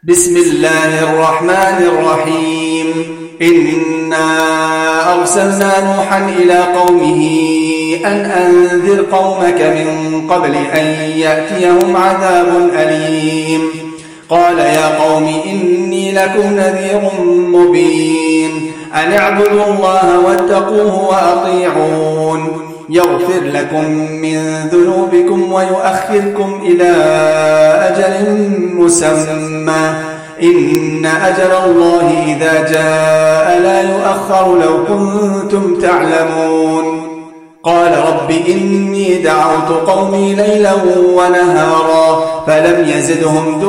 بسم الله الرحمن الرحيم إنا أرسلنا نوحا إلى قومه أن أنذر قومك من قبل أن يأتيهم عذاب أليم. قال يا قوم إني لكم نذير مبين أن اعبدوا الله واتقوه وأطيعون يغفر لكم من ذنوبكم ويؤخركم إلى أجل مسمى إن أجل الله إذا جاء لا يؤخر لو كنتم تعلمون. قال رب إني دعوت قومي ليلا ونهارا فلم يزدهم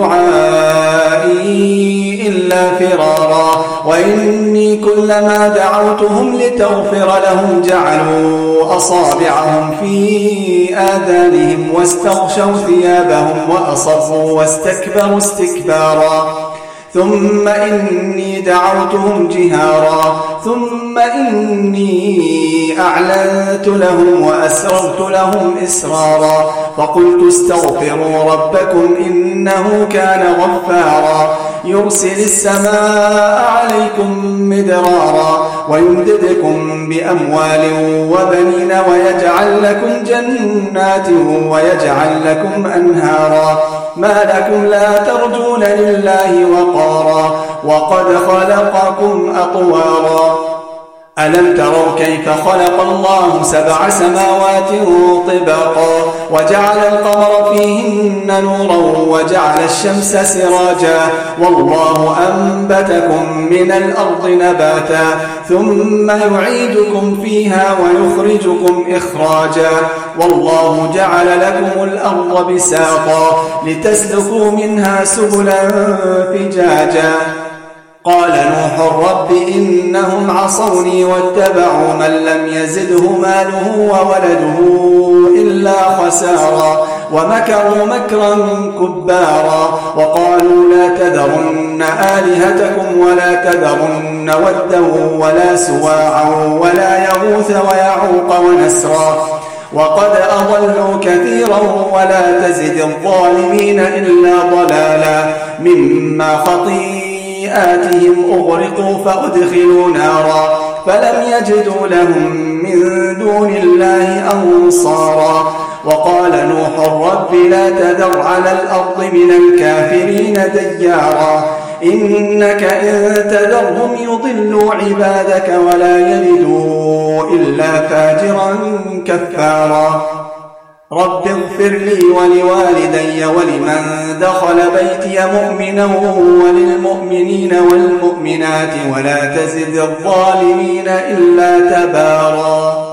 دعائي إلا فرارا وإني كلما دعوتهم لتغفر لهم جعلوا أصابعهم في آذانهم واستغشوا ثيابهم وأصروا واستكبروا استكبارا ثم إني دعوتهم جهارا ثم إني أعلنت لهم وأسررت لهم إسرارا فقلت استغفروا ربكم إنه كان غفارا يرسل السماء عليكم مدرارا ويمددكم بأموال وبنين ويجعل لكم جنات ويجعل لكم أنهارا ما لكم لا ترجون لله وقارا وقد خلقكم أطوارا ألم تروا كيف خلق الله 7 سماوات طباقا وجعل القمر فيهن نورا وجعل الشمس سراجا والله أنبتكم من الأرض نباتا ثم يعيدكم فيها ويخرجكم إخراجا والله جعل لكم الأرض بساطا لتسلكوا منها سبلا فجاجا. قال نوح رب إنهم عصوني واتبعوا من لم يزده ماله وولده إلا خسارا ومكروا مكرا كبارا وقالوا لا تذرن آلهتكم ولا تذرن ودا ولا سواعا ولا يغوث ويعوق ونسرا وقد أضلوا كثيرا ولا تزد الظالمين إلا ضلالا مما خطيئاتهم أغرقوا فأدخلوا نارا فلم يجدوا لهم من دون الله أنصارا. وقال نوح رب لا تذر على الأرض من الكافرين ديارا إنك إن تذرهم يضلوا عبادك ولا يلدوا إلا فاجرا كفارا. رب اغفر لي ولوالدي ولمن دخل بيتي مؤمنا وللمؤمنين والمؤمنات ولا تزد الظالمين إلا تبارا.